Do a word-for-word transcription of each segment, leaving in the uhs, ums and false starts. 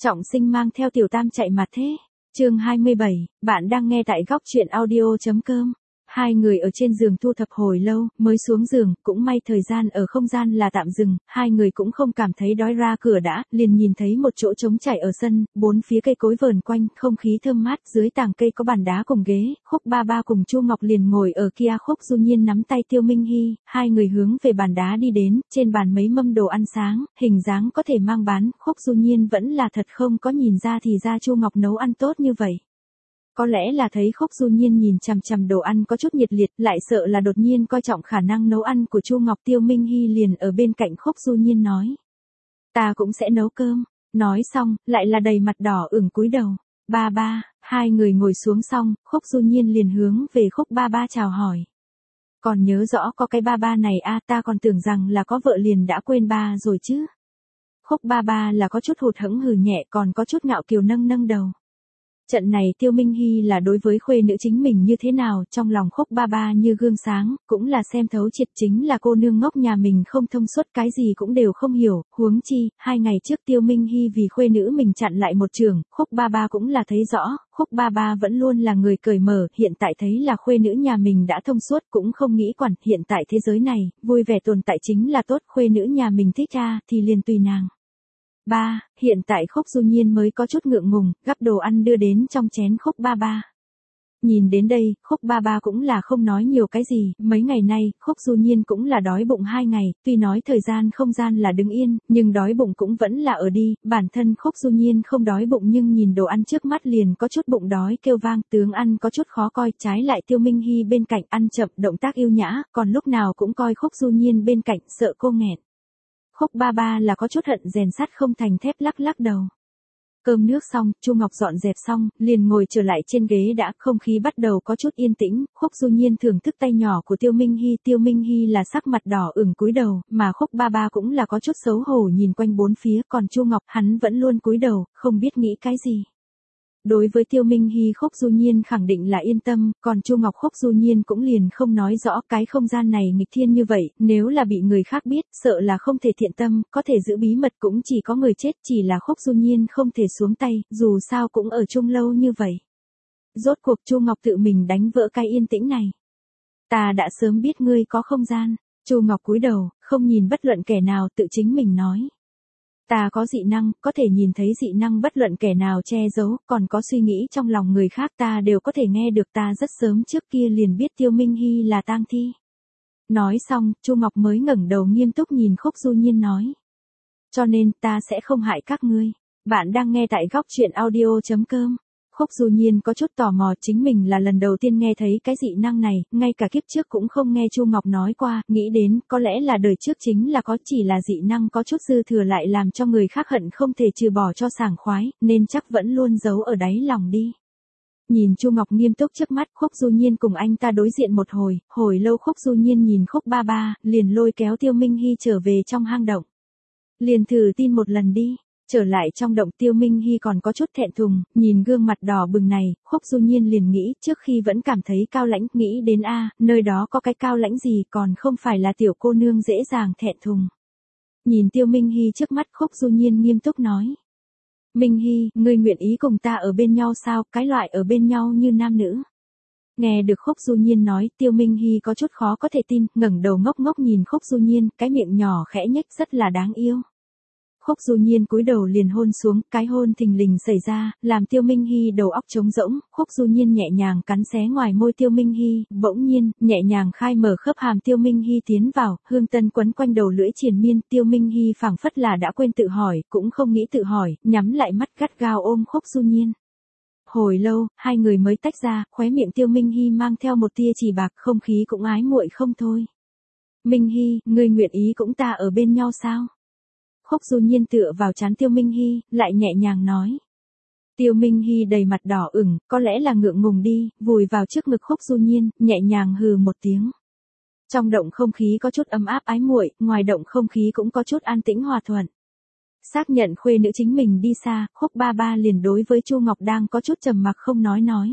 Trọng Sinh mang theo Tiểu Tam chạy mà thế. Chương hai mươi bảy, bạn đang nghe tại góc truyện audio.com. Hai người ở trên giường thu thập hồi lâu, mới xuống giường, cũng may thời gian ở không gian là tạm dừng, hai người cũng không cảm thấy đói, ra cửa đã, liền nhìn thấy một chỗ trống trải ở sân, bốn phía cây cối vờn quanh, không khí thơm mát, dưới tàng cây có bàn đá cùng ghế, Khúc Ba Ba cùng Chu Ngọc liền ngồi ở kia, Khúc Du Nhiên nắm tay Tiêu Minh Hy, hai người hướng về bàn đá đi đến, trên bàn mấy mâm đồ ăn sáng, hình dáng có thể mang bán, Khúc Du Nhiên vẫn là thật không có nhìn ra thì ra Chu Ngọc nấu ăn tốt như vậy. Có lẽ là thấy Khúc Du Nhiên nhìn chằm chằm đồ ăn có chút nhiệt liệt, lại sợ là đột nhiên coi trọng khả năng nấu ăn của Chu Ngọc, Tiêu Minh Hy liền ở bên cạnh Khúc Du Nhiên nói. Ta cũng sẽ nấu cơm. Nói xong, lại là đầy mặt đỏ ửng cúi đầu. Ba ba, hai người ngồi xuống xong, Khúc Du Nhiên liền hướng về Khúc Ba Ba chào hỏi. Còn nhớ rõ có cái ba ba này a, ta còn tưởng rằng là có vợ liền đã quên ba rồi chứ. Khúc Ba Ba là có chút hụt hẫng hừ nhẹ, còn có chút ngạo kiều nâng nâng đầu. Trận này Tiêu Minh Hy là đối với khuê nữ chính mình như thế nào, trong lòng Khúc Ba Ba như gương sáng, cũng là xem thấu triệt, chính là cô nương ngốc nhà mình không thông suốt, cái gì cũng đều không hiểu, huống chi, hai ngày trước Tiêu Minh Hy vì khuê nữ mình chặn lại một trường, Khúc Ba Ba cũng là thấy rõ, Khúc Ba Ba vẫn luôn là người cởi mở, hiện tại thấy là khuê nữ nhà mình đã thông suốt, cũng không nghĩ quản, hiện tại thế giới này, vui vẻ tồn tại chính là tốt, khuê nữ nhà mình thích ra, thì liền tùy nàng. Ba, hiện tại Khúc Du Nhiên mới có chút ngượng ngùng, gắp đồ ăn đưa đến trong chén Khúc Ba Ba. Nhìn đến đây, Khúc Ba Ba cũng là không nói nhiều cái gì, mấy ngày nay, Khúc Du Nhiên cũng là đói bụng hai ngày, tuy nói thời gian không gian là đứng yên, nhưng đói bụng cũng vẫn là ở đi, bản thân Khúc Du Nhiên không đói bụng nhưng nhìn đồ ăn trước mắt liền có chút bụng đói kêu vang, tướng ăn có chút khó coi, trái lại Tiêu Minh Hy bên cạnh ăn chậm, động tác yêu nhã, còn lúc nào cũng coi Khúc Du Nhiên bên cạnh, sợ cô nghẹn. Khúc Ba Ba là có chút hận rèn sắt không thành thép, lắc lắc đầu. Cơm nước xong, Chu Ngọc dọn dẹp xong, liền ngồi trở lại trên ghế đã, không khí bắt đầu có chút yên tĩnh, Khúc Du Nhiên thưởng thức tay nhỏ của Tiêu Minh Hy, Tiêu Minh Hy là sắc mặt đỏ ửng cúi đầu, mà Khúc Ba Ba cũng là có chút xấu hổ nhìn quanh bốn phía, còn Chu Ngọc hắn vẫn luôn cúi đầu, không biết nghĩ cái gì. Đối với Tiêu Minh Hy, Khúc Du Nhiên khẳng định là yên tâm, còn Chu Ngọc Khúc Du Nhiên cũng liền không nói rõ, cái không gian này nghịch thiên như vậy, nếu là bị người khác biết, sợ là không thể thiện tâm, có thể giữ bí mật cũng chỉ có người chết, chỉ là Khúc Du Nhiên không thể xuống tay, dù sao cũng ở chung lâu như vậy. Rốt cuộc Chu Ngọc tự mình đánh vỡ cái yên tĩnh này. Ta đã sớm biết ngươi có không gian. Chu Ngọc cúi đầu, không nhìn bất luận kẻ nào, tự chính mình nói. Ta có dị năng, có thể nhìn thấy dị năng bất luận kẻ nào che giấu, còn có suy nghĩ trong lòng người khác ta đều có thể nghe được, ta rất sớm trước kia liền biết Tiêu Minh Hy là tang thi. Nói xong, Chu Ngọc mới ngẩng đầu nghiêm túc nhìn Khúc Du Nhiên nói. Cho nên, ta sẽ không hại các ngươi. Bạn đang nghe tại góc truyện audio.com. Khúc Du Nhiên có chút tò mò, chính mình là lần đầu tiên nghe thấy cái dị năng này, ngay cả kiếp trước cũng không nghe Chu Ngọc nói qua, nghĩ đến, có lẽ là đời trước chính là có, chỉ là dị năng có chút dư thừa lại làm cho người khác hận không thể trừ bỏ cho sảng khoái, nên chắc vẫn luôn giấu ở đáy lòng đi. Nhìn Chu Ngọc nghiêm túc trước mắt, Khúc Du Nhiên cùng anh ta đối diện một hồi, hồi lâu Khúc Du Nhiên nhìn Khúc Ba Ba, liền lôi kéo Tiêu Minh Hy trở về trong hang động. Liền thử tin một lần đi. Trở lại trong động, Tiêu Minh Hy còn có chút thẹn thùng, nhìn gương mặt đỏ bừng này, Khúc Du Nhiên liền nghĩ, trước khi vẫn cảm thấy cao lãnh, nghĩ đến a, nơi đó có cái cao lãnh gì, còn không phải là tiểu cô nương dễ dàng thẹn thùng. Nhìn Tiêu Minh Hy trước mắt, Khúc Du Nhiên nghiêm túc nói. Minh Hy, ngươi nguyện ý cùng ta ở bên nhau sao, cái loại ở bên nhau như nam nữ. Nghe được Khúc Du Nhiên nói, Tiêu Minh Hy có chút khó có thể tin, ngẩng đầu ngốc ngốc nhìn Khúc Du Nhiên, cái miệng nhỏ khẽ nhếch rất là đáng yêu. Khúc Du Nhiên cúi đầu liền hôn xuống, cái hôn thình lình xảy ra, làm Tiêu Minh Hy đầu óc trống rỗng, Khúc Du Nhiên nhẹ nhàng cắn xé ngoài môi Tiêu Minh Hy, bỗng nhiên, nhẹ nhàng khai mở khớp hàm Tiêu Minh Hy tiến vào, hương tân quấn quanh đầu lưỡi triền miên, Tiêu Minh Hy phảng phất là đã quên tự hỏi, cũng không nghĩ tự hỏi, nhắm lại mắt gắt gao ôm Khúc Du Nhiên. Hồi lâu, hai người mới tách ra, khóe miệng Tiêu Minh Hy mang theo một tia chỉ bạc, không khí cũng ái muội không thôi. Minh Hy, ngươi nguyện ý cũng ta ở bên nhau sao? Khúc Du Nhiên tựa vào trán Tiêu Minh Hy, lại nhẹ nhàng nói. Tiêu Minh Hy đầy mặt đỏ ửng, có lẽ là ngượng ngùng đi, vùi vào trước ngực Khúc Du Nhiên, nhẹ nhàng hừ một tiếng. Trong động không khí có chút ấm áp ái muội, ngoài động không khí cũng có chút an tĩnh hòa thuận. Xác nhận khuê nữ chính mình đi xa, Khúc Ba Ba liền đối với Chu Ngọc đang có chút trầm mặc không nói nói.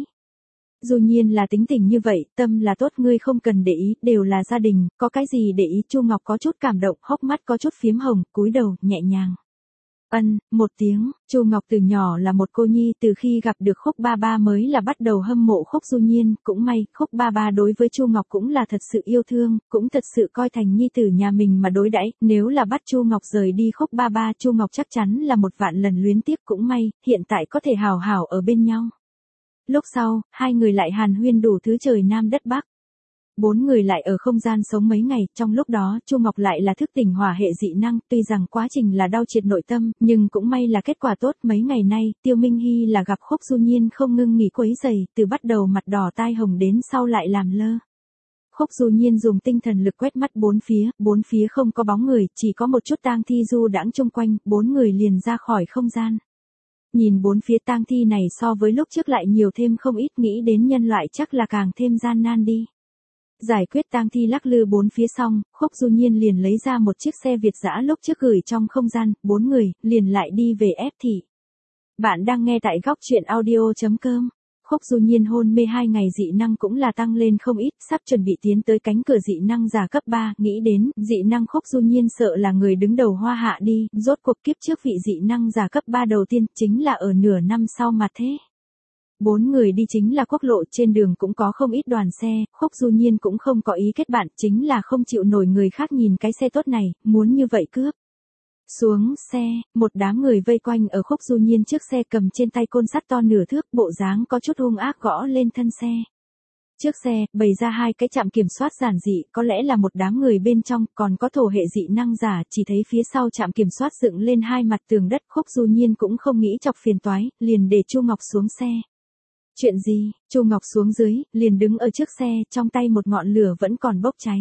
Du Nhiên là tính tình như vậy, tâm là tốt, ngươi không cần để ý, đều là gia đình, có cái gì để ý. Chu Ngọc có chút cảm động, hốc mắt có chút phiếm hồng, cúi đầu, nhẹ nhàng. Ân, một tiếng. Chu Ngọc từ nhỏ là một cô nhi, từ khi gặp được Khúc ba ba mới là bắt đầu hâm mộ Khúc Du Nhiên, cũng may, Khúc ba ba đối với Chu Ngọc cũng là thật sự yêu thương, cũng thật sự coi thành nhi tử nhà mình mà đối đãi, nếu là bắt Chu Ngọc rời đi Khúc ba ba, Chu Ngọc chắc chắn là một vạn lần luyến tiếc, cũng may, hiện tại có thể hào hảo ở bên nhau. Lúc sau, hai người lại hàn huyên đủ thứ trời Nam đất Bắc. Bốn người lại ở không gian sống mấy ngày, trong lúc đó Chu Ngọc lại là thức tỉnh hỏa hệ dị năng, tuy rằng quá trình là đau triệt nội tâm, nhưng cũng may là kết quả tốt. Mấy ngày nay, Tiêu Minh Hy là gặp Khúc Du Nhiên không ngưng nghỉ quấy giày, từ bắt đầu mặt đỏ tai hồng đến sau lại làm lơ. Khúc Du Nhiên dùng tinh thần lực quét mắt bốn phía, bốn phía không có bóng người, chỉ có một chút tang thi du đãng chung quanh, bốn người liền ra khỏi không gian. Nhìn bốn phía tang thi này so với lúc trước lại nhiều thêm không ít, nghĩ đến nhân loại chắc là càng thêm gian nan đi. Giải quyết tang thi lắc lư bốn phía xong, Khúc Du Nhiên liền lấy ra một chiếc xe Việt dã lúc trước gửi trong không gian, bốn người, liền lại đi về ép thị. Bạn đang nghe tại góc truyện audio chấm com. Khúc Du Nhiên hôn mê hai ngày dị năng cũng là tăng lên không ít, sắp chuẩn bị tiến tới cánh cửa dị năng giả cấp ba, nghĩ đến, dị năng Khúc Du Nhiên sợ là người đứng đầu hoa hạ đi, rốt cuộc kiếp trước vị dị năng giả cấp ba đầu tiên, chính là ở nửa năm sau mà thế. Bốn người đi chính là quốc lộ, trên đường cũng có không ít đoàn xe, Khúc Du Nhiên cũng không có ý kết bạn, chính là không chịu nổi người khác nhìn cái xe tốt này, muốn như vậy cướp. Xuống xe, một đám người vây quanh ở Khúc Du Nhiên trước xe, cầm trên tay côn sắt to nửa thước, bộ dáng có chút hung ác gõ lên thân xe. Trước xe, bày ra hai cái trạm kiểm soát giản dị, có lẽ là một đám người bên trong, còn có thổ hệ dị năng giả, chỉ thấy phía sau trạm kiểm soát dựng lên hai mặt tường đất, Khúc Du Nhiên cũng không nghĩ chọc phiền toái, liền để Chu Ngọc xuống xe. Chuyện gì? Chu Ngọc xuống dưới, liền đứng ở trước xe, trong tay một ngọn lửa vẫn còn bốc cháy.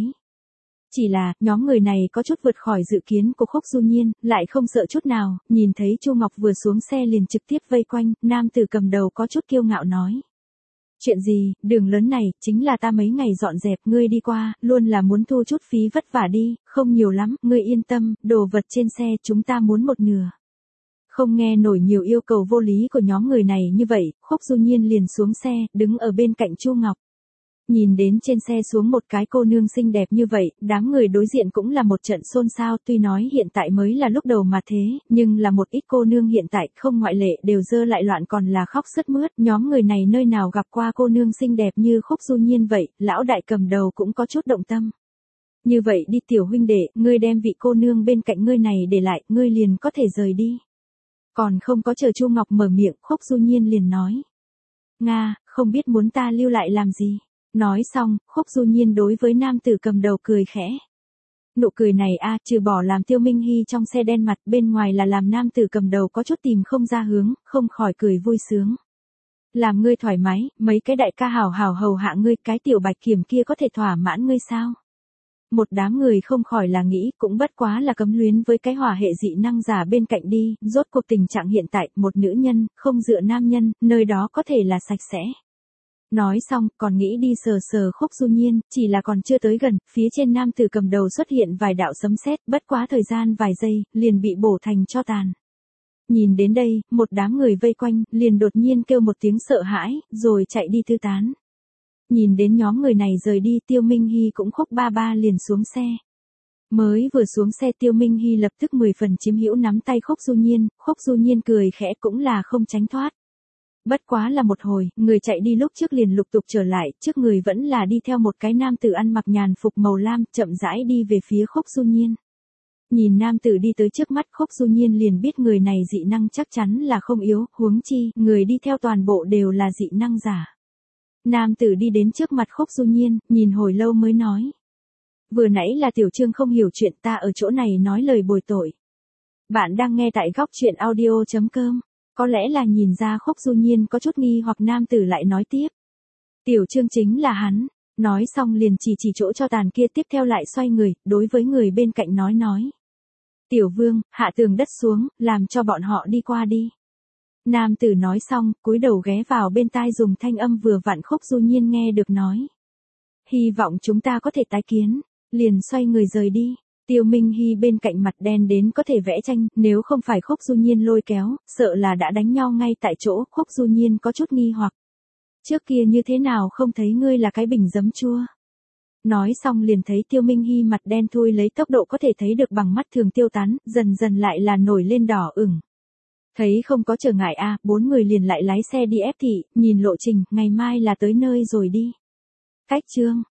Chỉ là, nhóm người này có chút vượt khỏi dự kiến của Khúc Du Nhiên, lại không sợ chút nào, nhìn thấy Chu Ngọc vừa xuống xe liền trực tiếp vây quanh, nam tử cầm đầu có chút kiêu ngạo nói. Chuyện gì, đường lớn này, chính là ta mấy ngày dọn dẹp, ngươi đi qua, luôn là muốn thu chút phí vất vả đi, không nhiều lắm, ngươi yên tâm, đồ vật trên xe chúng ta muốn một nửa. Không nghe nổi nhiều yêu cầu vô lý của nhóm người này như vậy, Khúc Du Nhiên liền xuống xe, đứng ở bên cạnh Chu Ngọc. Nhìn đến trên xe xuống một cái cô nương xinh đẹp như vậy, đám người đối diện cũng là một trận xôn xao, tuy nói hiện tại mới là lúc đầu mà thế, nhưng là một ít cô nương hiện tại không ngoại lệ đều dơ lại loạn còn là khóc sướt mướt, nhóm người này nơi nào gặp qua cô nương xinh đẹp như Khúc Du Nhiên vậy, lão đại cầm đầu cũng có chút động tâm. Như vậy đi tiểu huynh đệ, ngươi đem vị cô nương bên cạnh ngươi này để lại, ngươi liền có thể rời đi. Còn không có chờ Chu Ngọc mở miệng, Khúc Du Nhiên liền nói. Nga, không biết muốn ta lưu lại làm gì. Nói xong, Khúc Du Nhiên đối với nam tử cầm đầu cười khẽ. Nụ cười này a, trừ bỏ làm Tiêu Minh Hy trong xe đen mặt, bên ngoài là làm nam tử cầm đầu có chút tìm không ra hướng, không khỏi cười vui sướng. Làm ngươi thoải mái, mấy cái đại ca hảo hảo hầu hạ ngươi, cái tiểu bạch kiểm kia có thể thỏa mãn ngươi sao? Một đám người không khỏi là nghĩ, cũng bất quá là cấm luyến với cái hỏa hệ dị năng giả bên cạnh đi, rốt cuộc tình trạng hiện tại, một nữ nhân, không dựa nam nhân, nơi đó có thể là sạch sẽ. Nói xong, còn nghĩ đi sờ sờ Khúc Du Nhiên, chỉ là còn chưa tới gần, phía trên nam tử cầm đầu xuất hiện vài đạo sấm sét, bất quá thời gian vài giây, liền bị bổ thành tro tàn. Nhìn đến đây, một đám người vây quanh, liền đột nhiên kêu một tiếng sợ hãi, rồi chạy đi thư tán. Nhìn đến nhóm người này rời đi, Tiêu Minh Hy cũng Khúc ba ba liền xuống xe. Mới vừa xuống xe, Tiêu Minh Hy lập tức mười phần chiếm hữu nắm tay Khúc Du Nhiên, Khúc Du Nhiên cười khẽ cũng là không tránh thoát. Bất quá là một hồi, người chạy đi lúc trước liền lục tục trở lại, trước người vẫn là đi theo một cái nam tử ăn mặc nhàn phục màu lam, chậm rãi đi về phía Khúc Du Nhiên. Nhìn nam tử đi tới trước mắt, Khúc Du Nhiên liền biết người này dị năng chắc chắn là không yếu, huống chi, người đi theo toàn bộ đều là dị năng giả. Nam tử đi đến trước mặt Khúc Du Nhiên, nhìn hồi lâu mới nói. Vừa nãy là tiểu trương không hiểu chuyện, ta ở chỗ này nói lời bồi tội. Bạn đang nghe tại góc truyện audio chấm com. Có lẽ là nhìn ra Khúc Du Nhiên có chút nghi hoặc, nam tử lại nói tiếp. Tiểu trương chính là hắn. Nói xong liền chỉ chỉ chỗ cho tàn kia, tiếp theo lại xoay người, đối với người bên cạnh nói nói. Tiểu vương, hạ tường đất xuống, làm cho bọn họ đi qua đi. Nam tử nói xong, cúi đầu ghé vào bên tai dùng thanh âm vừa vặn Khúc Du Nhiên nghe được nói. Hy vọng chúng ta có thể tái kiến, liền xoay người rời đi. Tiêu Minh Hy bên cạnh mặt đen đến có thể vẽ tranh, nếu không phải Khúc Du Nhiên lôi kéo, sợ là đã đánh nhau ngay tại chỗ. Khúc Du Nhiên có chút nghi hoặc. Trước kia như thế nào không thấy ngươi là cái bình giấm chua. Nói xong liền thấy Tiêu Minh Hy mặt đen thui lấy tốc độ có thể thấy được bằng mắt thường tiêu tán, dần dần lại là nổi lên đỏ ửng. Thấy không có trở ngại à, bốn người liền lại lái xe đi ép thị, nhìn lộ trình, ngày mai là tới nơi rồi đi. Cách chương